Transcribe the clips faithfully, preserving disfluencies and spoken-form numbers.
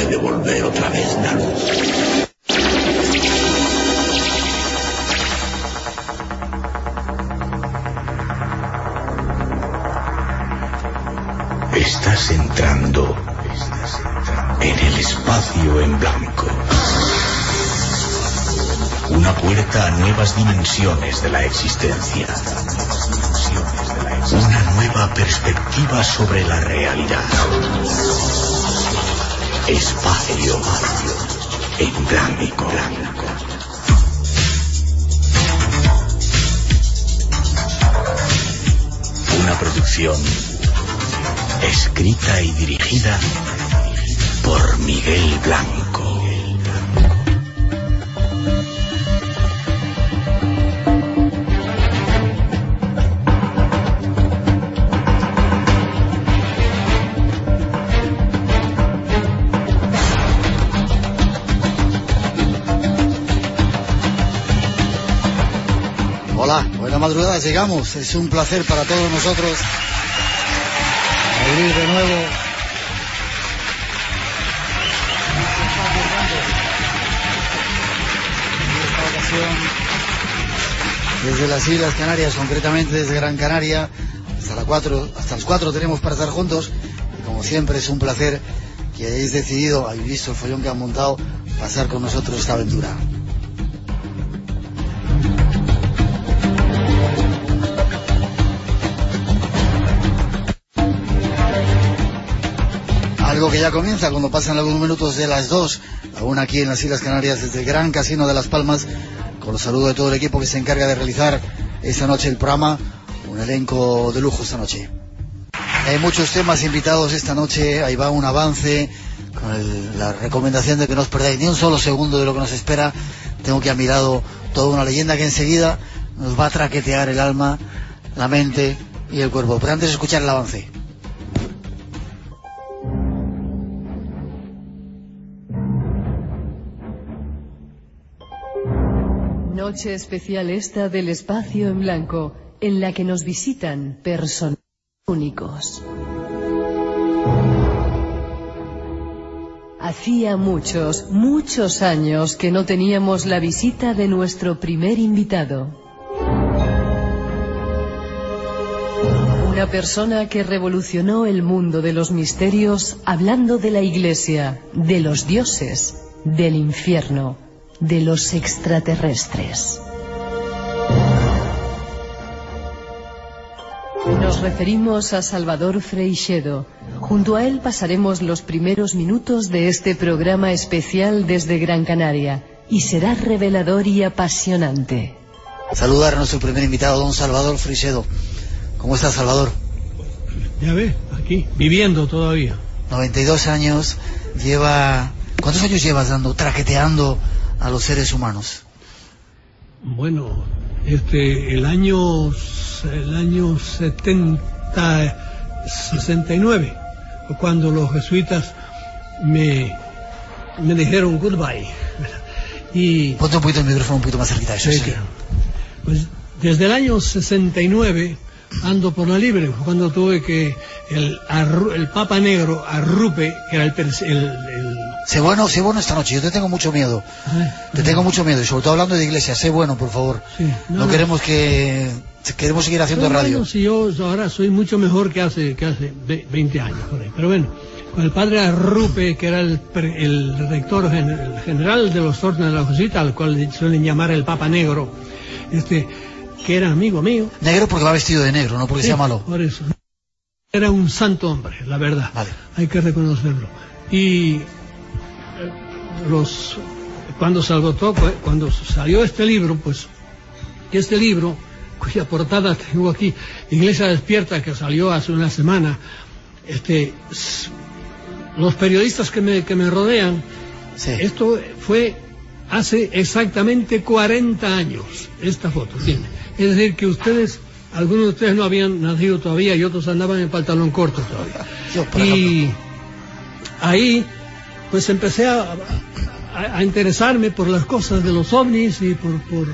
puede volver otra vez la luz. Estás entrando en el espacio en blanco. Una puerta a nuevas dimensiones de la existencia. Una nueva perspectiva sobre la realidad. Espacio en blanco. Una producción escrita y dirigida por Miguel Blanco. Hola, buena madrugada, llegamos. Es un placer para todos nosotros abrir de nuevo esta ocasión desde las Islas Canarias, concretamente desde Gran Canaria. Hasta las cuatro, hasta las cuatro tenemos para estar juntos. Y como siempre es un placer que hayáis decidido, habéis visto el follón que han montado, pasar con nosotros esta aventura. Algo que ya comienza cuando pasan algunos minutos de las dos, aún aquí en las Islas Canarias, desde el Gran Casino de Las Palmas, con los saludos de todo el equipo que se encarga de realizar esta noche el programa, un elenco de lujo esta noche. Hay muchos temas invitados esta noche, ahí va un avance, con el, la recomendación de que no os perdáis ni un solo segundo de lo que nos espera. Tengo aquí a mi lado toda una leyenda que enseguida nos va a traquetear el alma, la mente y el cuerpo. Pero antes de escuchar el avance. Noche especial esta del espacio en blanco, en la que nos visitan personajes únicos. Hacía muchos, muchos años que no teníamos la visita de nuestro primer invitado. Una persona que revolucionó el mundo de los misterios hablando de la iglesia, de los dioses, del infierno, de los extraterrestres. Nos referimos a Salvador Freixedo. Junto a él pasaremos los primeros minutos de este programa especial desde Gran Canaria, y será revelador y apasionante. Saludar a nuestro primer invitado, don Salvador Freixedo. ¿Cómo está, Salvador? Ya ve, aquí, viviendo todavía. noventa y dos años, lleva... ¿Cuántos años llevas dando, traqueteando a los seres humanos? Bueno, este, el año, el año setenta, sesenta y nueve, cuando los jesuitas me, me dijeron goodbye. Y ponte un poquito el micrófono un poquito más cerquita de eso. Sí, sí. Pues desde el año sesenta y nueve ando por la libre, cuando tuve que el, el Papa Negro Arrupe, que era el, el, el Sé bueno, sé bueno esta noche, yo te tengo mucho miedo. Ay, te ay. tengo mucho miedo, y sobre todo hablando de iglesia, sé bueno, por favor. Sí, no, no, no queremos que... Queremos seguir haciendo pero radio. Bueno, si yo ahora soy mucho mejor que hace, que hace veinte años, por ahí. Pero bueno, con el padre Arrupe, que era el, el rector el general de los órdenes de la Jesuita, al cual suelen llamar el Papa Negro, este, que era amigo mío. Negro porque va vestido de negro, no porque sí, sea malo. Por eso. Era un santo hombre, la verdad. Vale. Hay que reconocerlo. Y los cuando Salvatore, cuando salió este libro, pues este libro, cuya portada tengo aquí, Iglesia Despierta, que salió hace una semana, este, los periodistas que me, que me rodean, sí. Esto fue hace exactamente cuarenta años, esta foto tiene. Es decir, que ustedes, algunos de ustedes no habían nacido todavía y otros andaban en pantalón corto todavía. Yo, por y ejemplo. Ahí, pues empecé a, a, a interesarme por las cosas de los ovnis y por, por,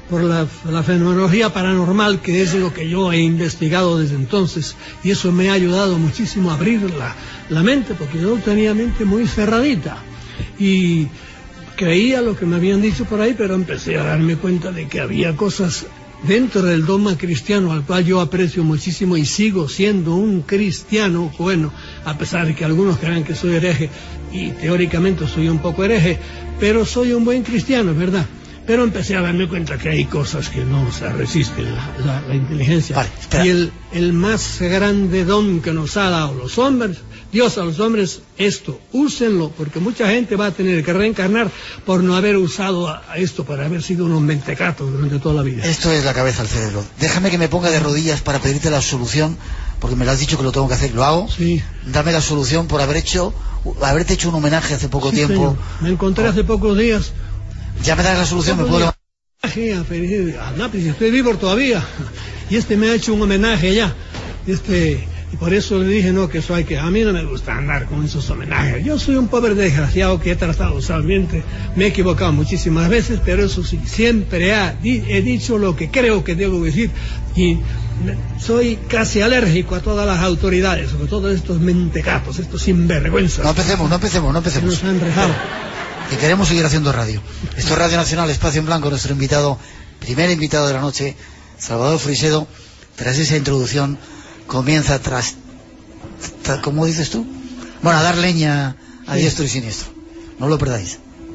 por la, la fenomenología paranormal, que es lo que yo he investigado desde entonces, y eso me ha ayudado muchísimo a abrir la, la mente, porque yo tenía mente muy cerradita y creía lo que me habían dicho por ahí, pero empecé a darme cuenta de que había cosas dentro del dogma cristiano al cual yo aprecio muchísimo y sigo siendo un cristiano bueno, a pesar de que algunos crean que soy hereje, y teóricamente soy un poco hereje, pero soy un buen cristiano, ¿verdad? Pero empecé a darme cuenta que hay cosas que no se resisten la, la, la inteligencia. Vale, y el, el más grande don que nos ha dado los hombres, Dios a los hombres, esto, úsenlo, porque mucha gente va a tener que reencarnar por no haber usado a, a esto, por haber sido unos mentecatos durante toda la vida. Esto es la cabeza al cerebro. Déjame que me ponga de rodillas para pedirte la solución, porque me lo has dicho que lo tengo que hacer, ¿lo hago? Sí. Dame la solución por haber hecho, haberte hecho un homenaje hace poco Sí, tiempo. señor. Me encontré hace pocos días. Ya me das la solución, me puedo... Homenaje a Feliz- a Nápoles, estoy vivo todavía, y este me ha hecho un homenaje ya, este, y por eso le dije, no, que eso hay que, a mí no me gusta andar con esos homenajes, yo soy un pobre desgraciado que he tratado usualmente, me he equivocado muchísimas veces, pero eso sí, siempre ha, di- he dicho lo que creo que debo decir, y me- soy casi alérgico a todas las autoridades, sobre todo estos mentecatos, estos sinvergüenzas. No empecemos, no empecemos, no que empecemos. nos han rejado. Que queremos seguir haciendo radio. Esto es Radio Nacional, Espacio en Blanco, nuestro invitado, primer invitado de la noche, Salvador Freixedo. Tras esa introducción comienza tras, tras ¿cómo dices tú? Bueno, a dar leña a Sí. diestro y siniestro. No lo perdáis.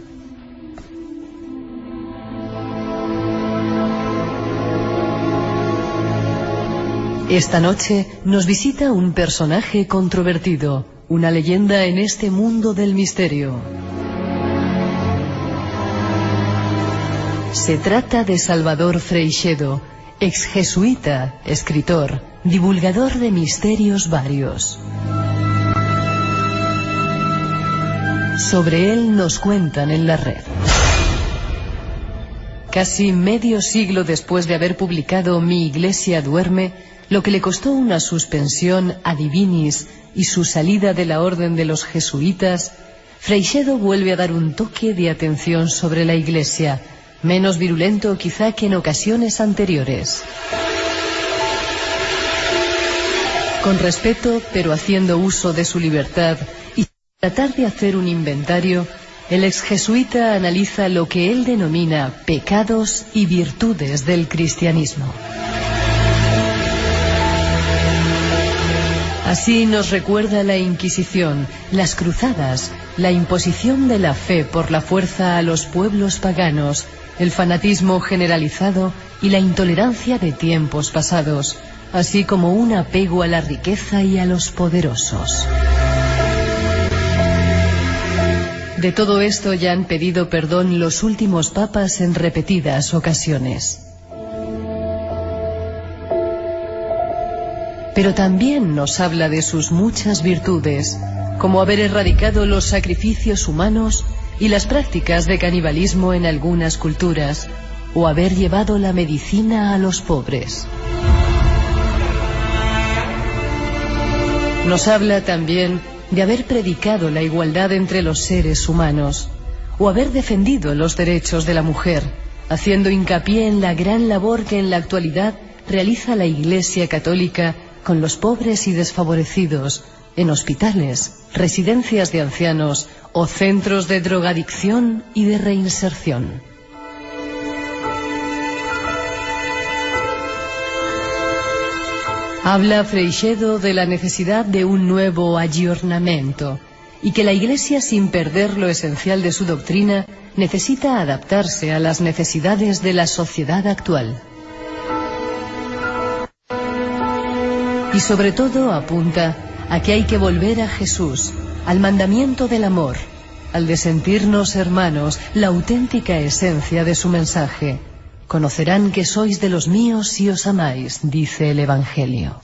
Esta noche nos visita un personaje controvertido, una leyenda en este mundo del misterio. Se trata de Salvador Freixedo, ex jesuita, escritor, divulgador de misterios varios. Sobre él nos cuentan en la red. Casi medio siglo después de haber publicado Mi Iglesia duerme, lo que le costó una suspensión ad divinis y su salida de la orden de los jesuitas, Freixedo vuelve a dar un toque de atención sobre la Iglesia, menos virulento quizá que en ocasiones anteriores. Con respeto, pero haciendo uso de su libertad y tratar de hacer un inventario, el ex jesuita analiza lo que él denomina pecados y virtudes del cristianismo. Así nos recuerda la Inquisición, las cruzadas, la imposición de la fe por la fuerza a los pueblos paganos, el fanatismo generalizado y la intolerancia de tiempos pasados, así como un apego a la riqueza y a los poderosos. De todo esto ya han pedido perdón los últimos papas en repetidas ocasiones. Pero también nos habla de sus muchas virtudes, como haber erradicado los sacrificios humanos y las prácticas de canibalismo en algunas culturas, o haber llevado la medicina a los pobres. Nos habla también de haber predicado la igualdad entre los seres humanos, o haber defendido los derechos de la mujer, haciendo hincapié en la gran labor que en la actualidad realiza la Iglesia Católica con los pobres y desfavorecidos, en hospitales, residencias de ancianos o centros de drogadicción y de reinserción. Habla Freixedo de la necesidad de un nuevo aggiornamento y que la Iglesia, sin perder lo esencial de su doctrina, necesita adaptarse a las necesidades de la sociedad actual. Y sobre todo apunta a que hay que volver a Jesús, al mandamiento del amor, al de sentirnos hermanos, la auténtica esencia de su mensaje. Conocerán que sois de los míos si os amáis, dice el Evangelio.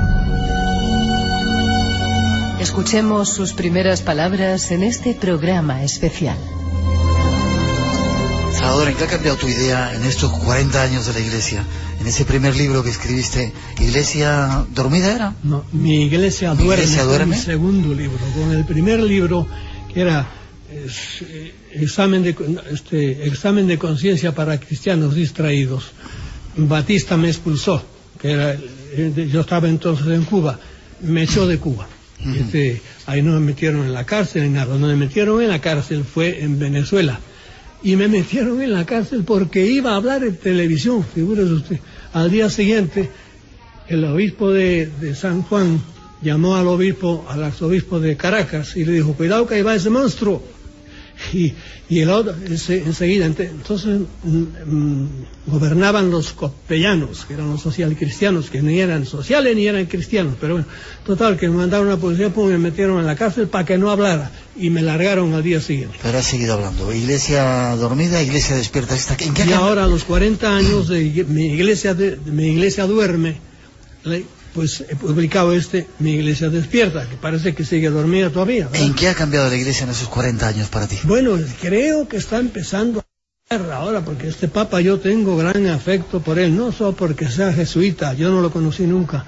Escuchemos sus primeras palabras en este programa especial. Salvador, ¿en qué ha cambiado tu idea en estos cuarenta años de la Iglesia? En ese primer libro que escribiste, ¿Iglesia dormida era? No, Mi Iglesia ¿Mi duerme, Iglesia duerme? mi segundo libro. Con el primer libro, que era es, eh, examen de este examen de conciencia para cristianos distraídos. Batista me expulsó, que era, yo estaba entonces en Cuba, me echó de Cuba. Uh-huh. Este, ahí no me metieron en la cárcel ni nada, donde me metieron en la cárcel fue en Venezuela. Y me metieron en la cárcel porque iba a hablar en televisión, figúrese usted. Al día siguiente, el obispo de, de San Juan llamó al obispo, al arzobispo de Caracas, y le dijo, cuidado que ahí va ese monstruo. Y, y el otro, ese, enseguida, entonces mm, gobernaban los copellanos, que eran los socialcristianos, que ni eran sociales ni eran cristianos, pero bueno, total, que me mandaron a la policía, pues me metieron en la cárcel para que no hablara, y me largaron al día siguiente. Pero ha seguido hablando. Iglesia dormida, iglesia despierta. ¿En qué y ahora, a los cuarenta años, de, mi, iglesia de, mi iglesia duerme, pues he publicado este, Mi Iglesia Despierta, que parece que sigue dormida todavía, ¿verdad? ¿En qué ha cambiado la iglesia en esos cuarenta años para ti? Bueno, creo que está empezando a cambiar ahora, porque este Papa yo tengo gran afecto por él, no solo porque sea jesuita, yo no lo conocí nunca,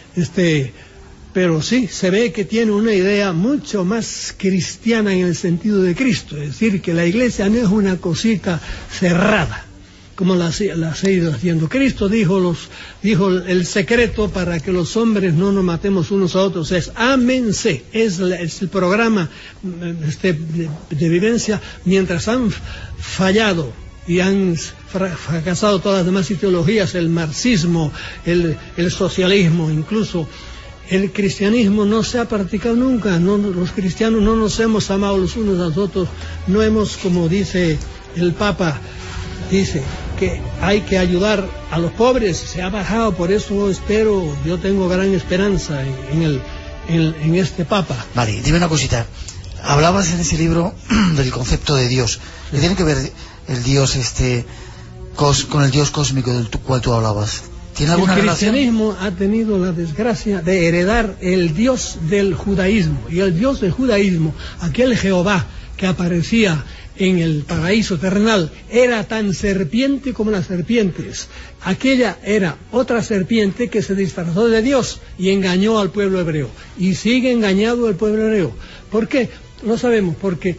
este, pero sí, se ve que tiene una idea mucho más cristiana en el sentido de Cristo, es decir, que la iglesia no es una cosita cerrada, como las, las he ido haciendo. Cristo dijo los dijo el secreto para que los hombres no nos matemos unos a otros es ámense, es, es el programa este, de, de vivencia mientras han fallado y han fracasado todas las demás ideologías, el marxismo, el, el socialismo, incluso el cristianismo no se ha practicado nunca, no, los cristianos no nos hemos amado los unos a los otros, no hemos, como dice el Papa, dice que hay que ayudar a los pobres, se ha bajado, por eso espero, yo tengo gran esperanza en, en, el, en, en este Papa. Vale, dime una cosita, hablabas en ese libro del concepto de Dios, ¿qué tiene que ver el Dios este cos, con el Dios cósmico del cual tú hablabas? ¿Tiene alguna relación? El cristianismo ha tenido la desgracia de heredar el Dios del judaísmo, y el Dios del judaísmo, aquel Jehová que aparecía en el paraíso terrenal, era tan serpiente como las serpientes. Aquella era otra serpiente que se disfrazó de Dios y engañó al pueblo hebreo. Y sigue engañado el pueblo hebreo. ¿Por qué? Lo sabemos, porque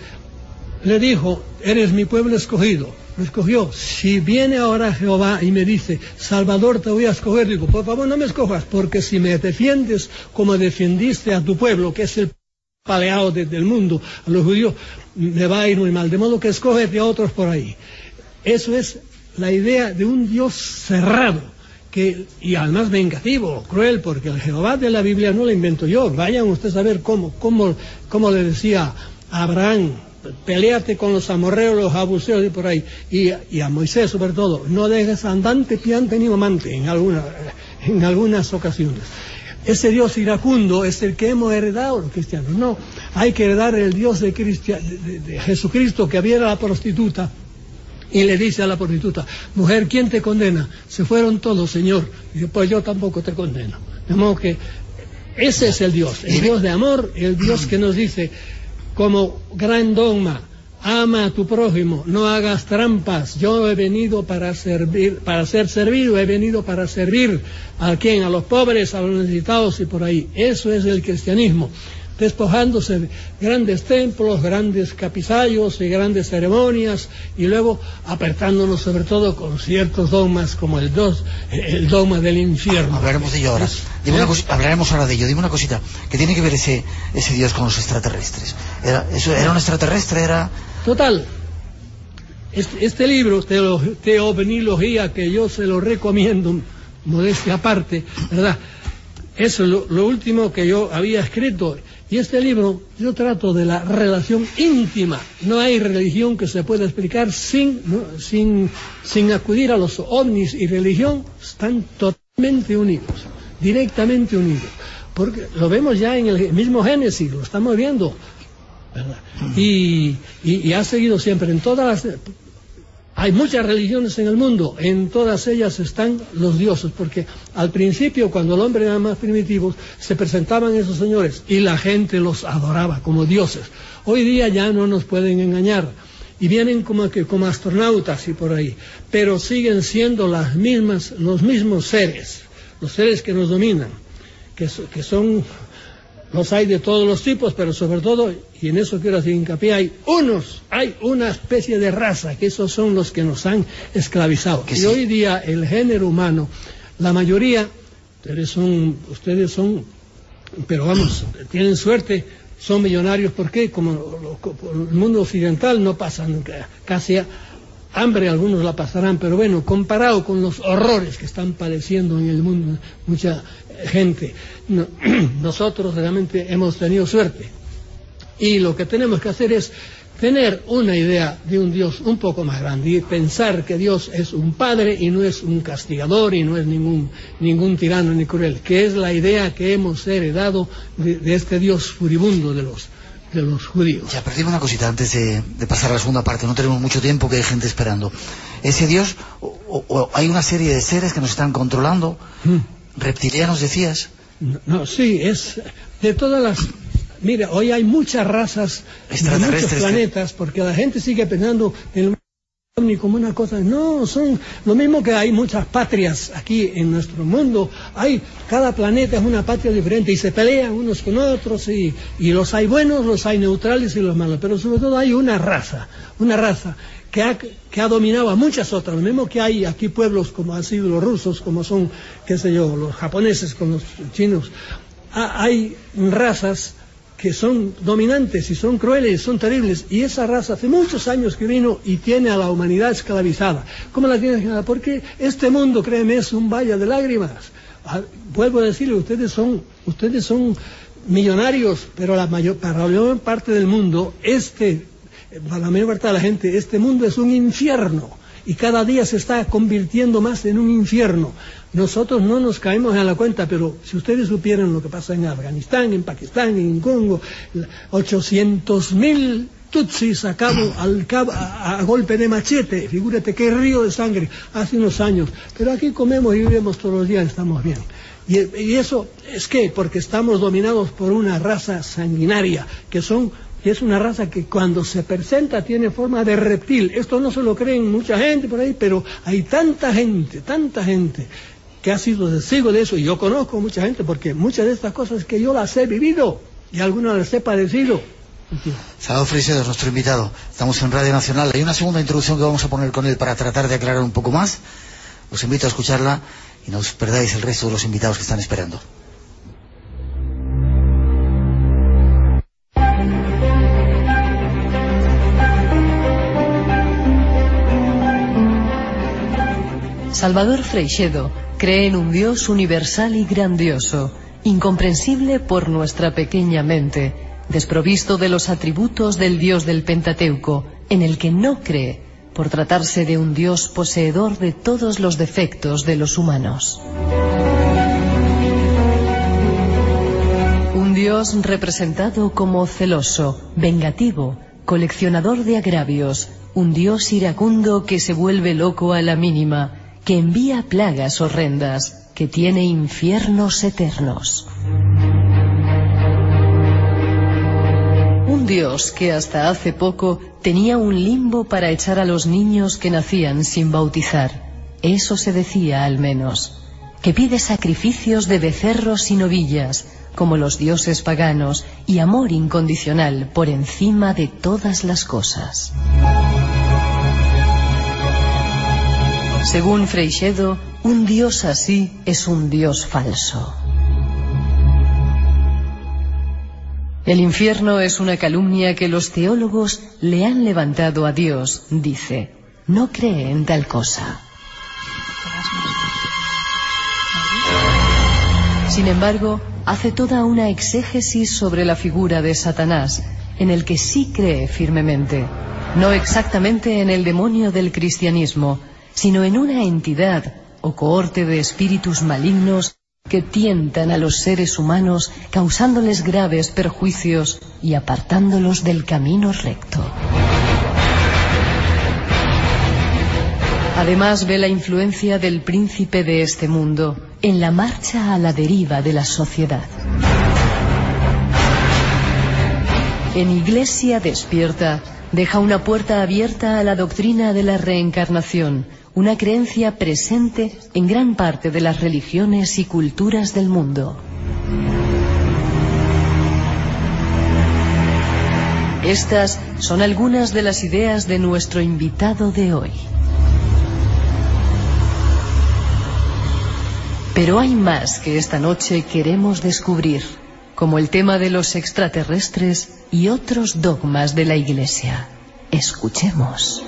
le dijo, eres mi pueblo escogido. Lo escogió. Si viene ahora Jehová y me dice, Salvador, te voy a escoger, digo, por favor no me escojas, porque si me defiendes como defendiste a tu pueblo, que es el paleado de, del mundo, a los judíos, me va a ir muy mal, de modo que escógete a otros por ahí. Eso es la idea de un Dios cerrado, que, y además vengativo, cruel, porque el Jehová de la Biblia no lo invento yo. Vayan ustedes a ver cómo, cómo, cómo le decía a Abraham, peléate con los amorreos, los abuseos y por ahí, y, y a Moisés sobre todo, no dejes andante, piante ni mamante en, alguna, en algunas ocasiones. Ese Dios iracundo es el que hemos heredado los cristianos. No, hay que heredar el Dios de, Cristi- de, de, de Jesucristo, que había la prostituta y le dice a la prostituta, mujer, ¿quién te condena? Se fueron todos, Señor. Y dice, pues yo tampoco te condeno. De modo que ese es el Dios, el Dios de amor, el Dios que nos dice como gran dogma, ama a tu prójimo, no hagas trampas, yo he venido para servir, para ser servido, he venido para servir a quién, a los pobres, a los necesitados y por ahí. Eso es el cristianismo, despojándose de grandes templos, grandes capizallos y grandes ceremonias, y luego apartándonos sobre todo con ciertos dogmas como el, dos, el dogma del infierno. Hablaremos de ello ahora. Dime una cosita, hablaremos ahora de ello. Dime una cosita, ¿qué tiene que ver ese, ese Dios con los extraterrestres? ¿Era, eso, ¿era un extraterrestre? ¿Era...? Total, este, este libro, Teovenología, que yo se lo recomiendo, modestia aparte, ¿verdad? Eso es lo, lo último que yo había escrito. Y este libro, yo trato de la relación íntima. No hay religión que se pueda explicar sin, ¿no? sin, sin acudir a los ovnis, y religión están totalmente unidos, directamente unidos. Porque lo vemos ya en el mismo Génesis, lo estamos viendo, ¿verdad? Y, y, y ha seguido siempre en todas las... Hay muchas religiones en el mundo, en todas ellas están los dioses, porque al principio, cuando el hombre era más primitivo, se presentaban esos señores y la gente los adoraba como dioses. Hoy día ya no nos pueden engañar y vienen como, que, como astronautas y por ahí, pero siguen siendo las mismas, los mismos seres, los seres que nos dominan, que, que son los hay de todos los tipos, pero sobre todo, y en eso quiero hacer hincapié, hay unos, hay una especie de raza, que esos son los que nos han esclavizado. Y sí, hoy día el género humano, la mayoría, ustedes son, ustedes son, pero vamos, tienen suerte, son millonarios. ¿Por qué? Como lo, lo, el mundo occidental no pasan casi a hambre, algunos la pasarán, pero bueno, comparado con los horrores que están padeciendo en el mundo mucha gente, no, nosotros realmente hemos tenido suerte. Y lo que tenemos que hacer es tener una idea de un Dios un poco más grande y pensar que Dios es un padre y no es un castigador y no es ningún, ningún tirano ni cruel, que es la idea que hemos heredado de, de este Dios furibundo de los de los judíos. Ya, pero dime una cosita antes de, de pasar a la segunda parte, no tenemos mucho tiempo, que hay gente esperando. Ese Dios, o, o, o hay una serie de seres que nos están controlando, ¿Mm? reptilianos decías. No, no, sí, es de todas las... Mira, hoy hay muchas razas de muchos planetas, porque la gente sigue pensando en el ni como una cosa, no, son lo mismo que hay muchas patrias aquí en nuestro mundo, hay, cada planeta es una patria diferente y se pelean unos con otros y, y los hay buenos, los hay neutrales y los malos, pero sobre todo hay una raza, una raza que ha, que ha dominado a muchas otras, lo mismo que hay aquí pueblos como han sido los rusos, como son, qué sé yo, los japoneses con los chinos, ha, hay razas que son dominantes y son crueles, son terribles, y esa raza hace muchos años que vino y tiene a la humanidad esclavizada. ¿Cómo la tiene esclavizada? Porque este mundo, créeme, es un valle de lágrimas. Ah, vuelvo a decirle, ustedes son, ustedes son millonarios, pero la mayor, para la mayor parte del mundo, este, para la mayor parte de la gente, este mundo es un infierno. Y cada día se está convirtiendo más en un infierno. Nosotros no nos caemos en la cuenta, pero si ustedes supieran lo que pasa en Afganistán, en Pakistán, en Congo, ochocientos mil tutsis sacados al cabo, a, a golpe de machete, figúrate qué río de sangre, hace unos años. Pero aquí comemos y vivimos todos los días, estamos bien. Y, y eso es que porque estamos dominados por una raza sanguinaria, que son... Y es una raza que cuando se presenta tiene forma de reptil. Esto no se lo creen mucha gente por ahí, pero hay tanta gente, tanta gente que ha sido testigo de eso. Y yo conozco mucha gente porque muchas de estas cosas que yo las he vivido y algunas las he padecido. Salvador Freixedo es nuestro invitado. Estamos en Radio Nacional. Hay una segunda introducción que vamos a poner con él para tratar de aclarar un poco más. Os invito a escucharla y no os perdáis el resto de los invitados que están esperando. Salvador Freixedo cree en un Dios universal y grandioso, incomprensible por nuestra pequeña mente, desprovisto de los atributos del Dios del Pentateuco, en el que no cree, por tratarse de un Dios poseedor de todos los defectos de los humanos. Un Dios representado como celoso, vengativo, coleccionador de agravios, un Dios iracundo que se vuelve loco a la mínima, que envía plagas horrendas, que tiene infiernos eternos. Un Dios que hasta hace poco tenía un limbo para echar a los niños que nacían sin bautizar, eso se decía al menos, que pide sacrificios de becerros y novillas, como los dioses paganos, y amor incondicional por encima de todas las cosas. Según Freixedo, un Dios así es un Dios falso. El infierno es una calumnia que los teólogos le han levantado a Dios, dice. No cree en tal cosa. Sin embargo, hace toda una exégesis sobre la figura de Satanás, en el que sí cree firmemente, no exactamente en el demonio del cristianismo, sino en una entidad o cohorte de espíritus malignos que tientan a los seres humanos causándoles graves perjuicios y apartándolos del camino recto. Además ve la influencia del príncipe de este mundo en la marcha a la deriva de la sociedad. En Iglesia Despierta deja una puerta abierta a la doctrina de la reencarnación, una creencia presente en gran parte de las religiones y culturas del mundo. Estas son algunas de las ideas de nuestro invitado de hoy. Pero hay más que esta noche queremos descubrir, como el tema de los extraterrestres y otros dogmas de la Iglesia. Escuchemos.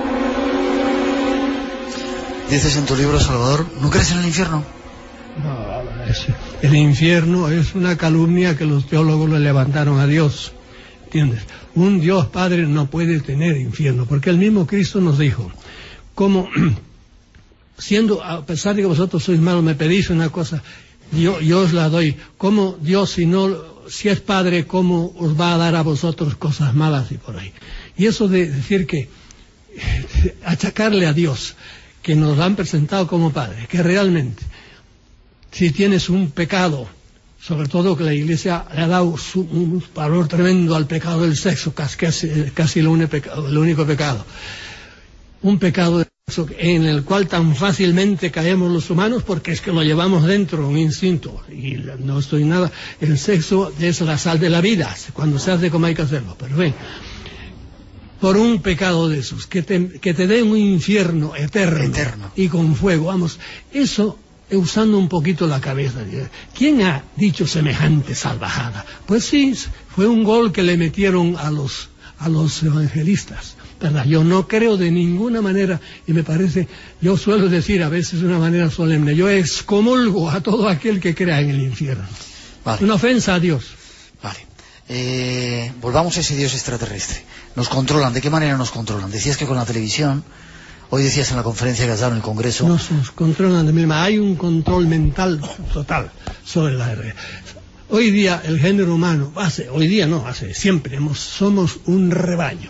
Dices en tu libro, Salvador, ¿no crees en el infierno? No, es, el infierno es una calumnia que los teólogos le levantaron a Dios. ¿Entiendes? Un Dios Padre no puede tener infierno, porque el mismo Cristo nos dijo, como siendo, a pesar de que vosotros sois malos, me pedís una cosa, yo, yo os la doy. ¿Cómo Dios, si no, si es Padre, cómo os va a dar a vosotros cosas malas y por ahí? Y eso de decir que, achacarle a Dios, que nos lo han presentado como Padre, que realmente, si tienes un pecado, sobre todo que la Iglesia le ha dado su, un valor tremendo al pecado del sexo, casi, casi, casi el, único pecado, el único pecado, un pecado en el cual tan fácilmente caemos los humanos porque es que lo llevamos dentro, un instinto, y no estoy nada, el sexo es la sal de la vida, cuando se hace como hay que hacerlo, pero ven, por un pecado de esos, que te, que te dé un infierno eterno, eterno y con fuego, vamos, eso, usando un poquito la cabeza, ¿quién ha dicho semejante salvajada? Pues sí, fue un gol que le metieron a los, a los evangelistas, ¿verdad? Yo no creo de ninguna manera, y me parece, yo suelo decir a veces de una manera solemne, yo excomulgo a todo aquel que crea en el infierno. Vale. Una ofensa a Dios. Vale. Eh, volvamos a ese Dios extraterrestre. ¿Nos controlan? ¿De qué manera nos controlan? Decías que con la televisión, hoy decías en la conferencia que has dado en el Congreso... Nos, nos controlan de misma. Hay un control mental total sobre la R. Hoy día el género humano, hace, hoy día no, hace siempre, hemos, somos un rebaño.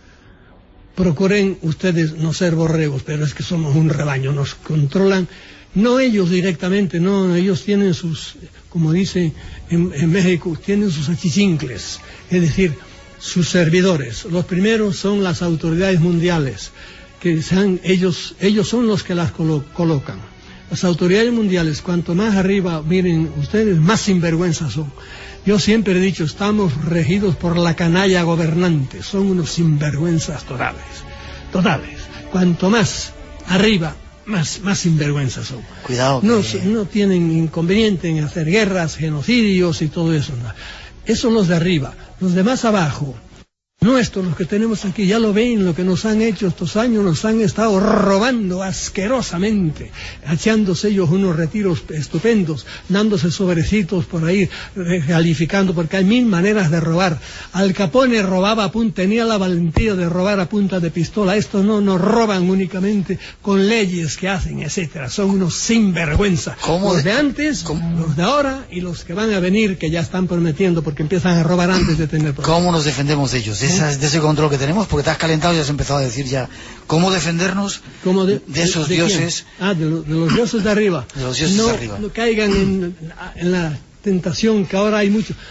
Procuren ustedes no ser borregos, pero es que somos un rebaño, nos controlan, no ellos directamente, no, ellos tienen sus, como dicen en, en México, tienen sus achichincles, es decir, sus servidores. Los primeros son las autoridades mundiales, que sean, ellos, ellos son los que las colo colocan. Las autoridades mundiales, cuanto más arriba miren ustedes, más sinvergüenzas son. Yo siempre he dicho, estamos regidos por la canalla gobernante, son unos sinvergüenzas totales, totales. Cuanto más arriba, más, más sinvergüenzas son. Cuidado. No, que... no tienen inconveniente en hacer guerras, genocidios y todo eso. No. Eso los de arriba. Los de más abajo, nuestros, los que tenemos aquí, ya lo ven, lo que nos han hecho estos años, nos han estado robando asquerosamente, echándose ellos unos retiros estupendos, dándose sobrecitos por ahí, calificando, porque hay mil maneras de robar. Al Capone robaba a punta, tenía la valentía de robar a punta de pistola. Estos no nos roban únicamente con leyes que hacen, etcétera. Son unos sinvergüenza. ¿Cómo? Los de antes, ¿Cómo? Los de ahora y los que van a venir, que ya están prometiendo, porque empiezan a robar antes de tener problemas. ¿Cómo nos defendemos de ellos? Esas, de ese control que tenemos, porque te has calentado y has empezado a decir ya cómo defendernos ¿Cómo de, de esos de, de dioses. Ah, de, lo, de los dioses de arriba. De los dioses no, de arriba. No caigan en, en la tentación que ahora hay mucho.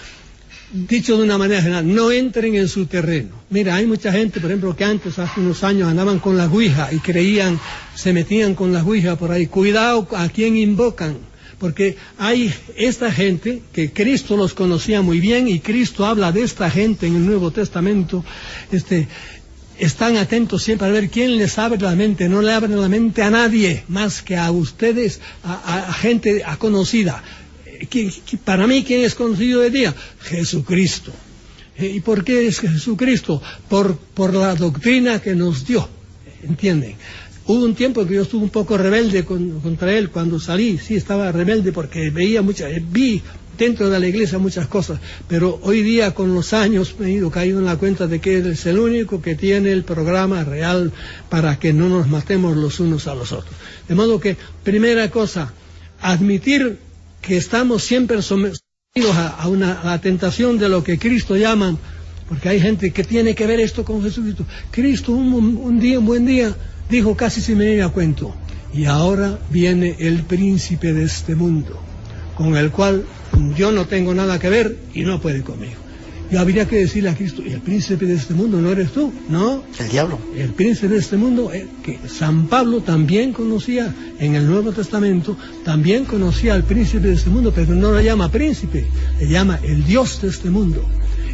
Dicho de una manera general, no entren en su terreno. Mira, hay mucha gente, por ejemplo, que antes, hace unos años, andaban con la ouija y creían, se metían con la ouija por ahí. Cuidado a quién invocan. Porque hay esta gente que Cristo los conocía muy bien y Cristo habla de esta gente en el Nuevo Testamento. Este, están atentos siempre a ver quién les abre la mente. No le abren la mente a nadie más que a ustedes, a, a, a gente a conocida. ¿Qui, qui, para mí, ¿quién es conocido de día? Jesucristo. ¿Y por qué es Jesucristo? Por, por la doctrina que nos dio. ¿Entienden? Hubo un tiempo que yo estuve un poco rebelde con, contra él cuando salí, sí estaba rebelde porque veía muchas, vi dentro de la iglesia muchas cosas, pero hoy día con los años me he ido caído en la cuenta de que él es el único que tiene el programa real para que no nos matemos los unos a los otros. De modo que, primera cosa, admitir que estamos siempre sometidos a, a, una, a la tentación de lo que Cristo llama, porque hay gente que tiene que ver esto con Jesucristo. Cristo un, un día, un buen día, dijo casi sin venir a cuento, y ahora viene el príncipe de este mundo, con el cual yo no tengo nada que ver y no puede conmigo. Yo habría que decirle a Cristo, ¿y el príncipe de este mundo no eres tú? No. El diablo. El príncipe de este mundo, eh, que San Pablo también conocía en el Nuevo Testamento, también conocía al príncipe de este mundo, pero no lo llama príncipe, le llama el Dios de este mundo.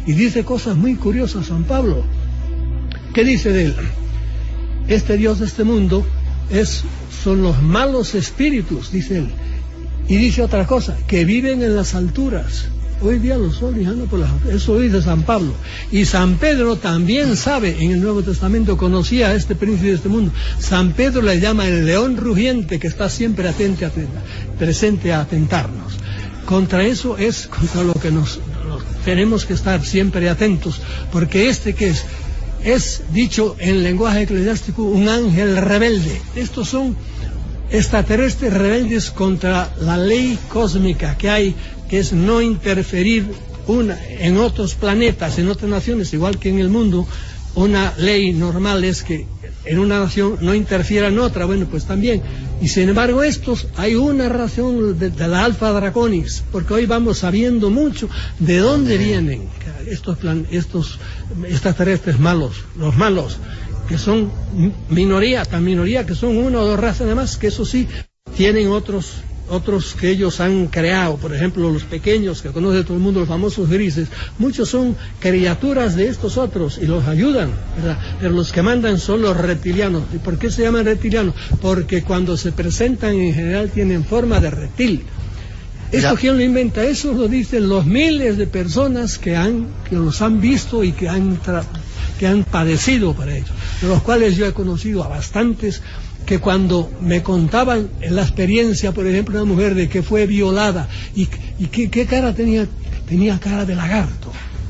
Y dice cosas muy curiosas San Pablo. ¿Qué dice de él? Este Dios de este mundo es, son los malos espíritus, dice él. Y dice otra cosa, que viven en las alturas. Hoy día los hombres andan por las alturas. Eso dice San Pablo. Y San Pedro también sabe, en el Nuevo Testamento, conocía a este príncipe de este mundo. San Pedro le llama el león rugiente, que está siempre atente, atenta, presente a atentarnos. Contra eso es contra lo que nos, nos tenemos que estar siempre atentos, porque este que es, es dicho en lenguaje eclesiástico un ángel rebelde. Estos son extraterrestres rebeldes contra la ley cósmica que hay, que es no interferir una, en otros planetas, en otras naciones, igual que en el mundo. Una ley normal es que en una nación no interfiera en otra, bueno, pues también. Y sin embargo estos, hay una razón de, de la Alfa Draconis, porque hoy vamos sabiendo mucho de dónde vienen estos, plan, estos extraterrestres malos, los malos, que son minoría, tan minoría que son una o dos razas además, que eso sí, tienen otros otros que ellos han creado, por ejemplo los pequeños que conoce todo el mundo, los famosos grises, muchos son criaturas de estos otros y los ayudan, ¿verdad? Pero los que mandan son los reptilianos. ¿Y por qué se llaman reptilianos? Porque cuando se presentan en general tienen forma de reptil. ¿Esto quién lo inventa? Eso lo dicen los miles de personas que han que los han visto y que han tra que han padecido para ello, de los cuales yo he conocido a bastantes, que cuando me contaban la experiencia, por ejemplo, de una mujer de que fue violada y, y qué, qué cara tenía, tenía cara de lagarto.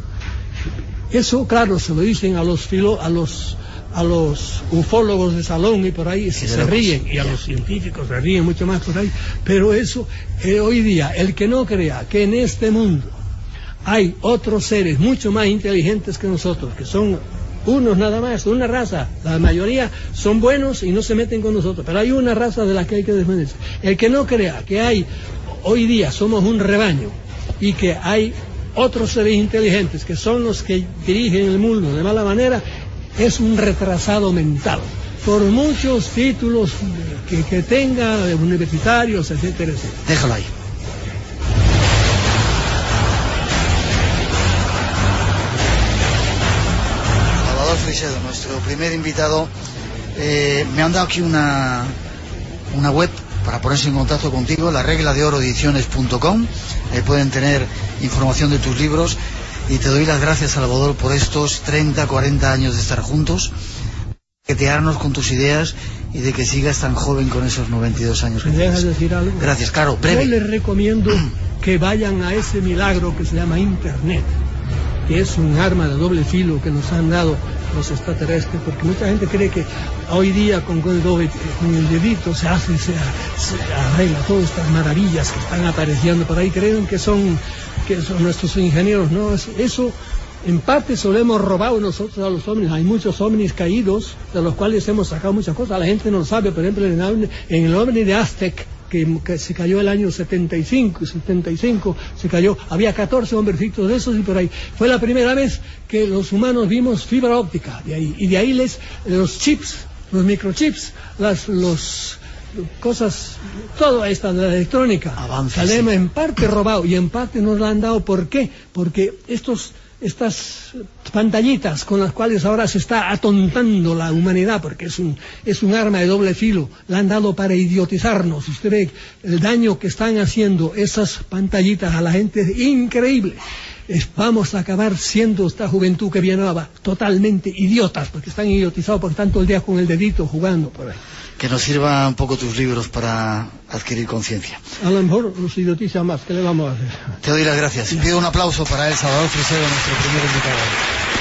Eso, claro, se lo dicen a los filo, a los a los ufólogos de salón y por ahí se, se ríen, y a los científicos se ríen mucho más por ahí, pero eso, eh, hoy día, el que no crea que en este mundo hay otros seres mucho más inteligentes que nosotros, que son unos nada más, una raza, la mayoría son buenos y no se meten con nosotros, pero hay una raza de la que hay que defenderse. El que no crea que hay, hoy día somos un rebaño y que hay otros seres inteligentes que son los que dirigen el mundo de mala manera, es un retrasado mental, por muchos títulos que, que tenga, universitarios, etcétera, etcétera. Déjalo ahí. Frisedo, nuestro primer invitado, eh, me han dado aquí una una web para ponerse en contacto contigo, la regla de oro ediciones punto com. Ahí pueden tener información de tus libros, y te doy las gracias, Salvador, por estos treinta, cuarenta años de estar juntos, de quedarnos con tus ideas y de que sigas tan joven con esos noventa y dos años que ¿Me dejas tienes. decir algo? Gracias, claro, breve. Yo les recomiendo que vayan a ese milagro que se llama Internet, que es un arma de doble filo que nos han dado los extraterrestres, porque mucha gente cree que hoy día con, con, el, doble, con el dedito se hace, se, se arregla todas estas maravillas que están apareciendo por ahí, creen que son, que son nuestros ingenieros. No, eso, eso en parte se lo hemos robado nosotros a los ovnis. Hay muchos ovnis caídos, de los cuales hemos sacado muchas cosas, la gente no lo sabe. Por ejemplo, en el, en el ovni de Aztec, Que, que se cayó el año setenta y cinco, setenta y cinco, se cayó, había catorce hombrecitos de esos y por ahí. Fue la primera vez que los humanos vimos fibra óptica, de ahí, y de ahí les, los chips, los microchips, las, los cosas, toda esta de la electrónica, Avance, salemos sí. en parte robado y en parte nos la han dado. ¿Por qué? Porque estos estas pantallitas con las cuales ahora se está atontando la humanidad, porque es un, es un arma de doble filo, la han dado para idiotizarnos. Usted ve el daño que están haciendo esas pantallitas a la gente, es increíble. Es, vamos a acabar siendo esta juventud que viene ahora totalmente idiotas, porque están idiotizados por tanto el día con el dedito jugando por ahí. Que nos sirvan un poco tus libros para adquirir conciencia. A lo mejor nos idiotiza más, ¿qué le vamos a hacer? Te doy las gracias. Y pido un aplauso para él, Salvador Frisedo, nuestro primer invitado.